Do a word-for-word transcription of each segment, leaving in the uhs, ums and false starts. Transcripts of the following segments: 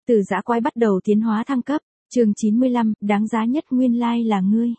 Từ dã quái bắt đầu tiến hóa thăng cấp, chương chín mươi lăm, đáng giá nhất nguyên lai là ngươi.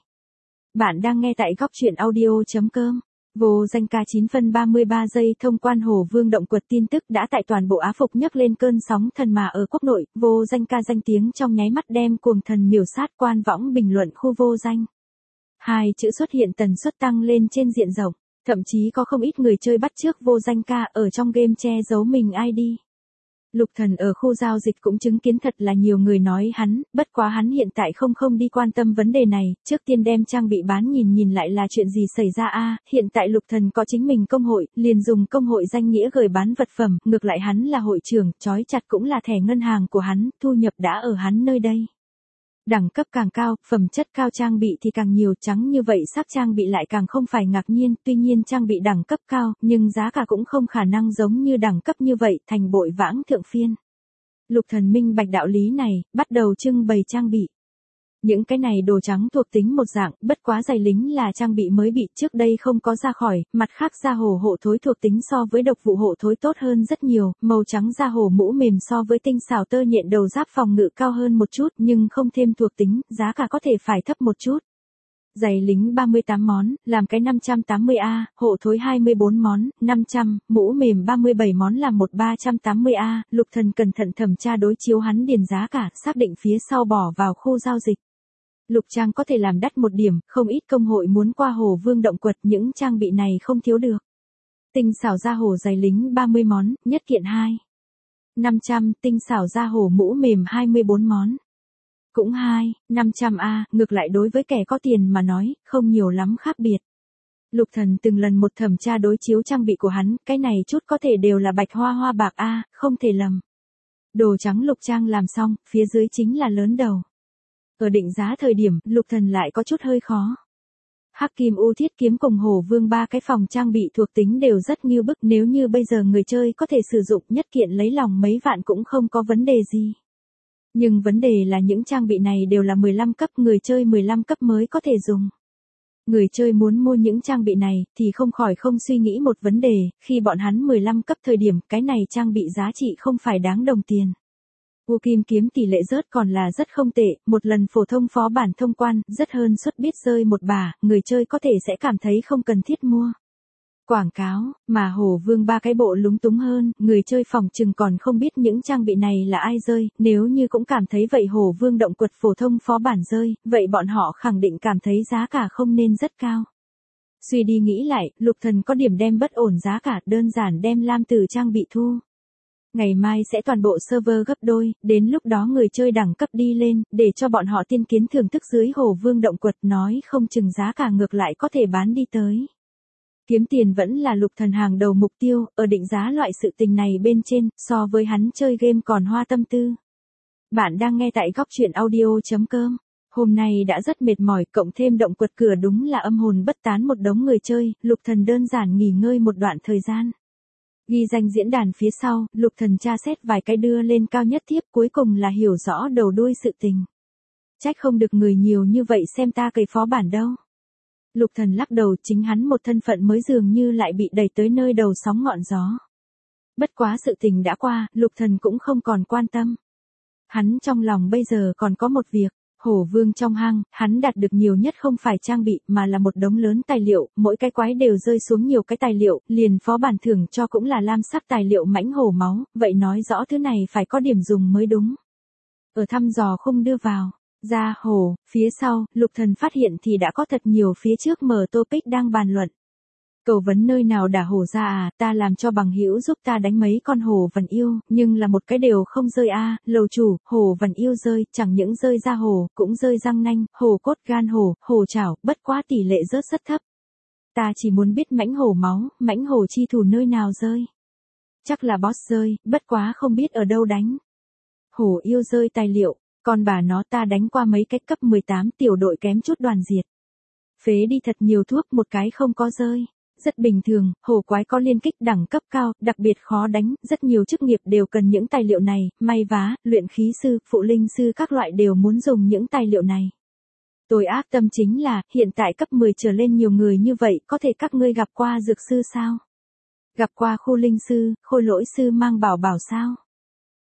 Bạn đang nghe tại góc truyện audio.com. Vô danh ca chín phân ba mươi ba giây thông quan Hồ Vương động quật tin tức đã tại toàn bộ Á Phục nhấc lên cơn sóng thần mà ở quốc nội, vô danh ca danh tiếng trong nháy mắt đem cuồng thần miểu sát quan võng bình luận khu vô danh. Hai chữ xuất hiện tần suất tăng lên trên diện rộng, thậm chí có không ít người chơi bắt chước vô danh ca ở trong game che giấu mình i đê. Lục Thần ở khu giao dịch cũng chứng kiến thật là nhiều người nói hắn, bất quá hắn hiện tại không không đi quan tâm vấn đề này, trước tiên đem trang bị bán nhìn nhìn lại là chuyện gì xảy ra a. Hiện tại Lục Thần có chính mình công hội, liền dùng công hội danh nghĩa gửi bán vật phẩm, ngược lại hắn là hội trưởng, trói chặt cũng là thẻ ngân hàng của hắn, thu nhập đã ở hắn nơi đây. Đẳng cấp càng cao, phẩm chất cao trang bị thì càng nhiều, trắng như vậy sắc trang bị lại càng không phải ngạc nhiên, tuy nhiên trang bị đẳng cấp cao, nhưng giá cả cũng không khả năng giống như đẳng cấp như vậy, thành bội vãng thượng phiên. Lục Thần minh bạch đạo lý này, bắt đầu trưng bày trang bị. Những cái này đồ trắng thuộc tính một dạng, bất quá giày lính là trang bị mới bị trước đây không có ra khỏi, mặt khác da hổ hộ thối thuộc tính so với độc vụ hộ thối tốt hơn rất nhiều, màu trắng da hổ mũ mềm so với tinh xảo tơ nhện đầu giáp phòng ngự cao hơn một chút nhưng không thêm thuộc tính, giá cả có thể phải thấp một chút. Giày lính ba mươi tám món, làm cái năm trăm tám mươi a, hộ thối hai mươi bốn món, năm trăm, mũ mềm ba mươi bảy món là một ba trăm tám mươi a, Lục Thần cẩn thận thẩm tra đối chiếu hắn điền giá cả, xác định phía sau bỏ vào khu giao dịch. Lục trang có thể làm đắt một điểm, không ít công hội muốn qua Hồ Vương động quật, những trang bị này không thiếu được. Tinh xảo da hổ giày lính ba mươi món, nhất kiện hai. năm trăm, tinh xảo da hổ mũ mềm hai mươi bốn món. Cũng hai, năm trăm a, ngược lại đối với kẻ có tiền mà nói, không nhiều lắm khác biệt. Lục Thần từng lần một thẩm tra đối chiếu trang bị của hắn, cái này chút có thể đều là bạch hoa hoa bạc a, không thể lầm. Đồ trắng lục trang làm xong, phía dưới chính là lớn đầu. Ở định giá thời điểm, Lục Thần lại có chút hơi khó. Hắc kim u thiết kiếm cùng Hổ Vương ba cái phòng trang bị thuộc tính đều rất nghiêu bức, nếu như bây giờ người chơi có thể sử dụng nhất kiện lấy lòng mấy vạn cũng không có vấn đề gì. Nhưng vấn đề là những trang bị này đều là mười lăm cấp, người chơi mười lăm cấp mới có thể dùng. Người chơi muốn mua những trang bị này thì không khỏi không suy nghĩ một vấn đề, khi bọn hắn mười lăm cấp thời điểm cái này trang bị giá trị không phải đáng đồng tiền. U kim kiếm tỷ lệ rớt còn là rất không tệ, một lần phổ thông phó bản thông quan, rất hơn suất biết rơi một bà, người chơi có thể sẽ cảm thấy không cần thiết mua. Quảng cáo, mà Hồ Vương ba cái bộ lúng túng hơn, người chơi phòng chừng còn không biết những trang bị này là ai rơi, nếu như cũng cảm thấy vậy Hồ Vương động quật phổ thông phó bản rơi, vậy bọn họ khẳng định cảm thấy giá cả không nên rất cao. Suy đi nghĩ lại, Lục Thần có điểm đem bất ổn giá cả, đơn giản đem lam tử trang bị thu. Ngày mai sẽ toàn bộ server gấp đôi, đến lúc đó người chơi đẳng cấp đi lên, để cho bọn họ tiên kiến thưởng thức dưới Hồ Vương động quật, nói không chừng giá cả ngược lại có thể bán đi tới. Kiếm tiền vẫn là Lục Thần hàng đầu mục tiêu, ở định giá loại sự tình này bên trên, so với hắn chơi game còn hoa tâm tư. Bạn đang nghe tại góc truyện audio.com. Hôm nay đã rất mệt mỏi, cộng thêm động quật cửa đúng là âm hồn bất tán một đống người chơi, Lục Thần đơn giản nghỉ ngơi một đoạn thời gian. Ghi danh diễn đàn phía sau, Lục Thần tra xét vài cái đưa lên cao nhất thiếp, cuối cùng là hiểu rõ đầu đuôi sự tình. Trách không được người nhiều như vậy xem ta cày phó bản đâu. Lục Thần lắc đầu, chính hắn một thân phận mới dường như lại bị đẩy tới nơi đầu sóng ngọn gió. Bất quá sự tình đã qua, Lục Thần cũng không còn quan tâm. Hắn trong lòng bây giờ còn có một việc. Hổ Vương trong hang, hắn đạt được nhiều nhất không phải trang bị mà là một đống lớn tài liệu, mỗi cái quái đều rơi xuống nhiều cái tài liệu, liền phó bản thưởng cho cũng là lam sắc tài liệu mãnh hổ máu, vậy nói rõ thứ này phải có điểm dùng mới đúng. Ở thăm dò không đưa vào, ra hồ, phía sau, Lục Thần phát hiện thì đã có thật nhiều phía trước mở topic đang bàn luận. Cầu vấn nơi nào đả hổ ra à, ta làm cho bằng hữu giúp ta đánh mấy con hổ vằn yêu, nhưng là một cái đều không rơi a, à, lầu chủ, hổ vằn yêu rơi, chẳng những rơi da hổ, cũng rơi răng nanh, hổ cốt gan hổ, hổ chảo, bất quá tỷ lệ rớt rất thấp. Ta chỉ muốn biết mãnh hổ máu, mãnh hổ chi thủ nơi nào rơi. Chắc là boss rơi, bất quá không biết ở đâu đánh. Hổ yêu rơi tài liệu, còn bà nó ta đánh qua mấy cái cấp mười tám tiểu đội kém chút đoàn diệt. Phế đi thật nhiều thuốc một cái không có rơi. Rất bình thường, hổ quái có liên kích đẳng cấp cao, đặc biệt khó đánh, rất nhiều chức nghiệp đều cần những tài liệu này, may vá, luyện khí sư, phụ linh sư các loại đều muốn dùng những tài liệu này. Tôi ác tâm chính là, hiện tại cấp mười trở lên nhiều người như vậy, có thể các ngươi gặp qua dược sư sao? Gặp qua khu linh sư, khôi lỗi sư mang bảo bảo sao?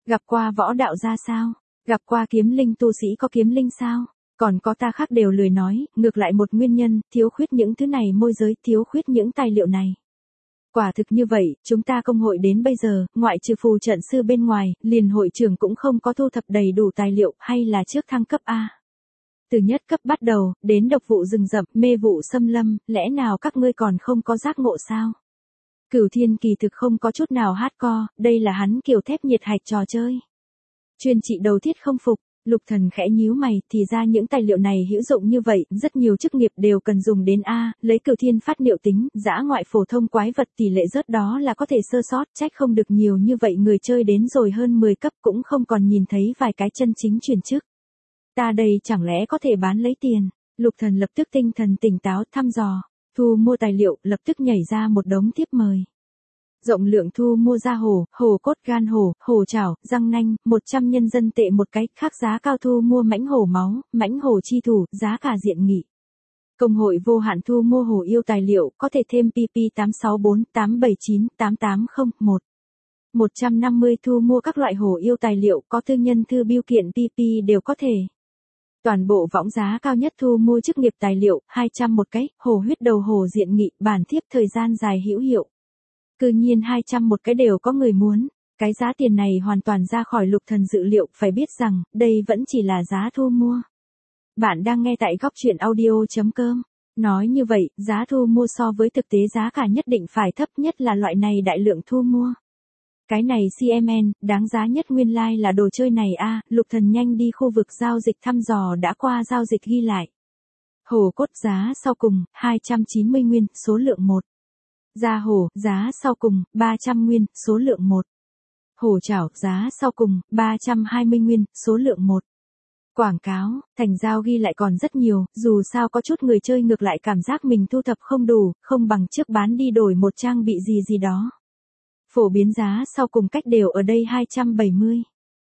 Gặp qua võ đạo gia sao? Gặp qua kiếm linh tu sĩ có kiếm linh sao? Còn có ta khác đều lười nói, ngược lại một nguyên nhân, thiếu khuyết những thứ này môi giới, thiếu khuyết những tài liệu này. Quả thực như vậy, chúng ta công hội đến bây giờ, ngoại trừ phù trận sư bên ngoài, liền hội trưởng cũng không có thu thập đầy đủ tài liệu, hay là trước thăng cấp A. Từ nhất cấp bắt đầu, đến độc vụ rừng rậm, mê vụ xâm lâm, lẽ nào các ngươi còn không có giác ngộ sao? Cửu Thiên kỳ thực không có chút nào hardcore, đây là hắn kiều thép nhiệt hạch trò chơi. Chuyên trị đầu thiết không phục, Lục Thần khẽ nhíu mày, thì ra những tài liệu này hữu dụng như vậy, rất nhiều chức nghiệp đều cần dùng đến A, lấy Cửu Thiên phát liệu tính, dã ngoại phổ thông quái vật tỷ lệ rớt đó là có thể sơ sót, trách không được nhiều như vậy người chơi đến rồi hơn mười cấp cũng không còn nhìn thấy vài cái chân chính chuyển chức. Ta đây chẳng lẽ có thể bán lấy tiền? Lục Thần lập tức tinh thần tỉnh táo thăm dò, thu mua tài liệu, lập tức nhảy ra một đống tiếp mời. Rộng lượng thu mua da hổ, hổ cốt gan hổ, hổ chảo, răng nanh, một trăm nhân dân tệ một cái, khác giá cao thu mua mãnh hổ máu, mãnh hổ chi thủ, giá cả diện nghị. Công hội vô hạn thu mua hổ yêu tài liệu, có thể thêm pê pê tám sáu bốn, tám bảy chín, tám tám không, một. một trăm năm mươi thu mua các loại hổ yêu tài liệu, có tư nhân thư biêu kiện pê pê đều có thể. Toàn bộ võng giá cao nhất thu mua chức nghiệp tài liệu, hai trăm một cái, hổ huyết đầu hổ diện nghị, bản thiếp thời gian dài hữu hiệu. Cư nhiên hai trăm một cái đều có người muốn, cái giá tiền này hoàn toàn ra khỏi Lục Thần dự liệu, phải biết rằng, đây vẫn chỉ là giá thu mua. Bạn đang nghe tại góc truyện audio.com. Nói như vậy, giá thu mua so với thực tế giá cả nhất định phải thấp nhất là loại này đại lượng thu mua. Cái này xê em en, đáng giá nhất nguyên lai like là đồ chơi này a. Lục Thần nhanh đi khu vực giao dịch thăm dò đã qua giao dịch ghi lại. Hổ cốt giá sau cùng, hai trăm chín mươi nguyên, số lượng một. Da hổ, giá sau cùng, ba trăm nguyên, số lượng một. Hổ chảo, giá sau cùng, ba trăm hai mươi nguyên, số lượng một. Quảng cáo, thành giao ghi lại còn rất nhiều, dù sao có chút người chơi ngược lại cảm giác mình thu thập không đủ, không bằng trước bán đi đổi một trang bị gì gì đó. Phổ biến giá sau cùng cách đều ở đây hai trăm bảy mươi.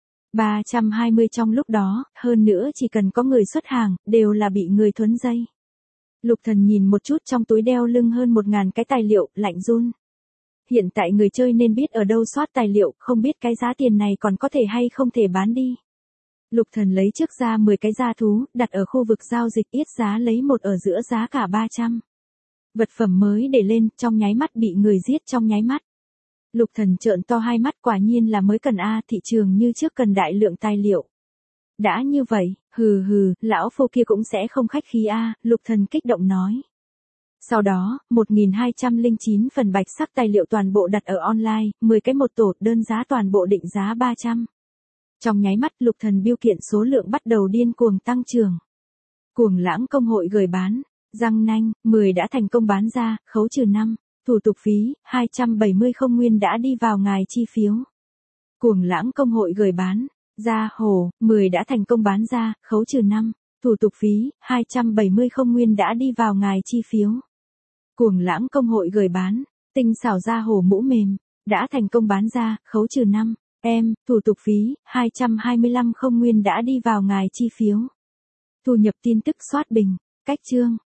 ba trăm hai mươi trong lúc đó, hơn nữa chỉ cần có người xuất hàng, đều là bị người thuấn dây. Lục Thần nhìn một chút trong túi đeo lưng hơn một ngàn cái tài liệu, lạnh run. Hiện tại người chơi nên biết ở đâu soát tài liệu, không biết cái giá tiền này còn có thể hay không thể bán đi. Lục Thần lấy trước ra mười cái da thú, đặt ở khu vực giao dịch yết giá lấy một ở giữa giá cả ba trăm. Vật phẩm mới để lên, trong nháy mắt bị người giết trong nháy mắt. Lục Thần trợn to hai mắt, quả nhiên là mới cần A, thị trường như trước cần đại lượng tài liệu. Đã như vậy, hừ hừ, lão phu kia cũng sẽ không khách khí A, Lục Thần kích động nói. Sau đó, một nghìn hai trăm lẻ chín phần bạch sắc tài liệu toàn bộ đặt ở online, mười cái một tổ, đơn giá toàn bộ định giá ba trăm. Trong nháy mắt Lục Thần biêu kiện số lượng bắt đầu điên cuồng tăng trưởng. Cuồng lãng công hội gửi bán, răng nanh, mười đã thành công bán ra, khấu trừ năm. Thủ tục phí, hai trăm bảy mươi không nguyên đã đi vào ngài chi phiếu. Cuồng lãng công hội gửi bán, da hổ, mười đã thành công bán ra, khấu trừ năm. Thủ tục phí, hai trăm bảy mươi không nguyên đã đi vào ngài chi phiếu. Cuồng lãng công hội gửi bán, tinh xảo da hổ mũ mềm, đã thành công bán ra, khấu trừ năm. Em, thủ tục phí, hai trăm hai mươi lăm không nguyên đã đi vào ngài chi phiếu. Thu nhập tin tức soát bình, cách chương,